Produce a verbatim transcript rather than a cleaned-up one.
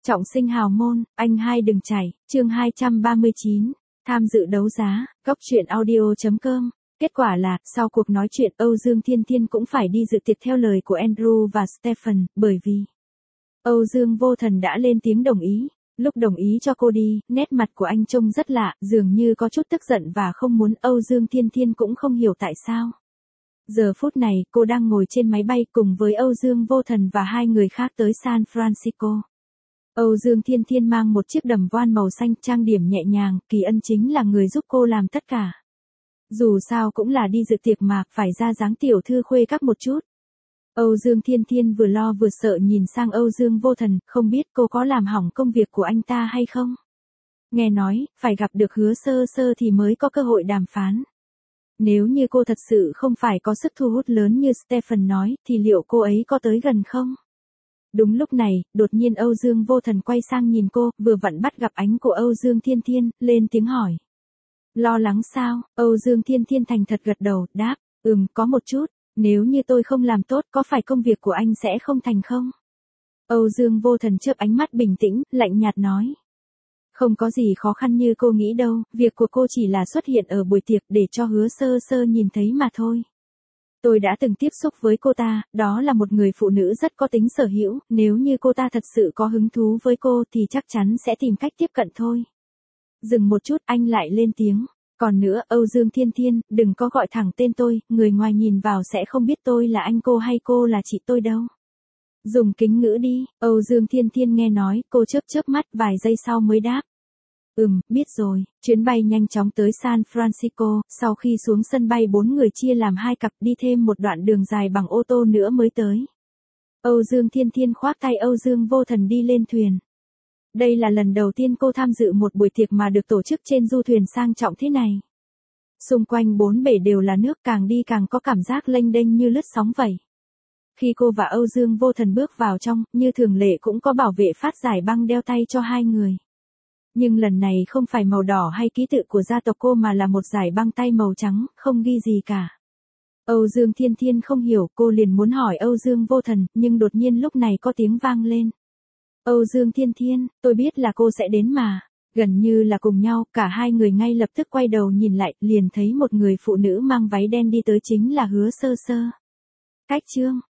Trọng sinh hào môn, anh hai đừng chảy, chương hai trăm ba mươi chín, tham dự đấu giá, góc truyện audio chấm com. Kết quả là, sau cuộc nói chuyện Âu Dương Thiên Thiên cũng phải đi dự tiệc theo lời của Andrew và Stephen, bởi vì Âu Dương Vô Thần đã lên tiếng đồng ý. Lúc đồng ý cho cô đi, nét mặt của anh trông rất lạ, dường như có chút tức giận và không muốn. Âu Dương Thiên Thiên cũng không hiểu tại sao. Giờ phút này, cô đang ngồi trên máy bay cùng với Âu Dương Vô Thần và hai người khác tới San Francisco. Âu Dương Thiên Thiên mang một chiếc đầm voan màu xanh trang điểm nhẹ nhàng, Kỳ Ân chính là người giúp cô làm tất cả. Dù sao cũng là đi dự tiệc mà, phải ra dáng tiểu thư khuê các một chút. Âu Dương Thiên Thiên vừa lo vừa sợ nhìn sang Âu Dương Vô Thần, không biết cô có làm hỏng công việc của anh ta hay không? Nghe nói, phải gặp được Hứa Sơ Sơ thì mới có cơ hội đàm phán. Nếu như cô thật sự không phải có sức thu hút lớn như Stephen nói, thì liệu cô ấy có tới gần không? Đúng lúc này, đột nhiên Âu Dương Vô Thần quay sang nhìn cô, vừa vặn bắt gặp ánh của Âu Dương Thiên Thiên, lên tiếng hỏi. Lo lắng sao? Âu Dương Thiên Thiên thành thật gật đầu, đáp, ừm, có một chút, nếu như tôi không làm tốt có phải công việc của anh sẽ không thành không? Âu Dương Vô Thần chớp ánh mắt bình tĩnh, lạnh nhạt nói. Không có gì khó khăn như cô nghĩ đâu, việc của cô chỉ là xuất hiện ở buổi tiệc để cho Hứa Sơ Sơ nhìn thấy mà thôi. Tôi đã từng tiếp xúc với cô ta, đó là một người phụ nữ rất có tính sở hữu, nếu như cô ta thật sự có hứng thú với cô thì chắc chắn sẽ tìm cách tiếp cận thôi. Dừng một chút, anh lại lên tiếng. Còn nữa, Âu Dương Thiên Thiên, đừng có gọi thẳng tên tôi, người ngoài nhìn vào sẽ không biết tôi là anh cô hay cô là chị tôi đâu. Dùng kính ngữ đi, Âu Dương Thiên Thiên nghe nói, cô chớp chớp mắt vài giây sau mới đáp. Ừm, biết rồi. Chuyến bay nhanh chóng tới San Francisco, sau khi xuống sân bay bốn người chia làm hai cặp đi thêm một đoạn đường dài bằng ô tô nữa mới tới. Âu Dương Thiên Thiên khoác tay Âu Dương Vô Thần đi lên thuyền. Đây là lần đầu tiên cô tham dự một buổi tiệc mà được tổ chức trên du thuyền sang trọng thế này. Xung quanh bốn bể đều là nước, càng đi càng có cảm giác lênh đênh như lướt sóng vậy. Khi cô và Âu Dương Vô Thần bước vào trong, như thường lệ cũng có bảo vệ phát giải băng đeo tay cho hai người. Nhưng lần này không phải màu đỏ hay ký tự của gia tộc cô mà là một dải băng tay màu trắng, không ghi gì cả. Âu Dương Thiên Thiên không hiểu, cô liền muốn hỏi Âu Dương Vô Thần, nhưng đột nhiên lúc này có tiếng vang lên. Âu Dương Thiên Thiên, tôi biết là cô sẽ đến mà. Gần như là cùng nhau, cả hai người ngay lập tức quay đầu nhìn lại, liền thấy một người phụ nữ mang váy đen đi tới, chính là Hứa Sơ Sơ. Cách chương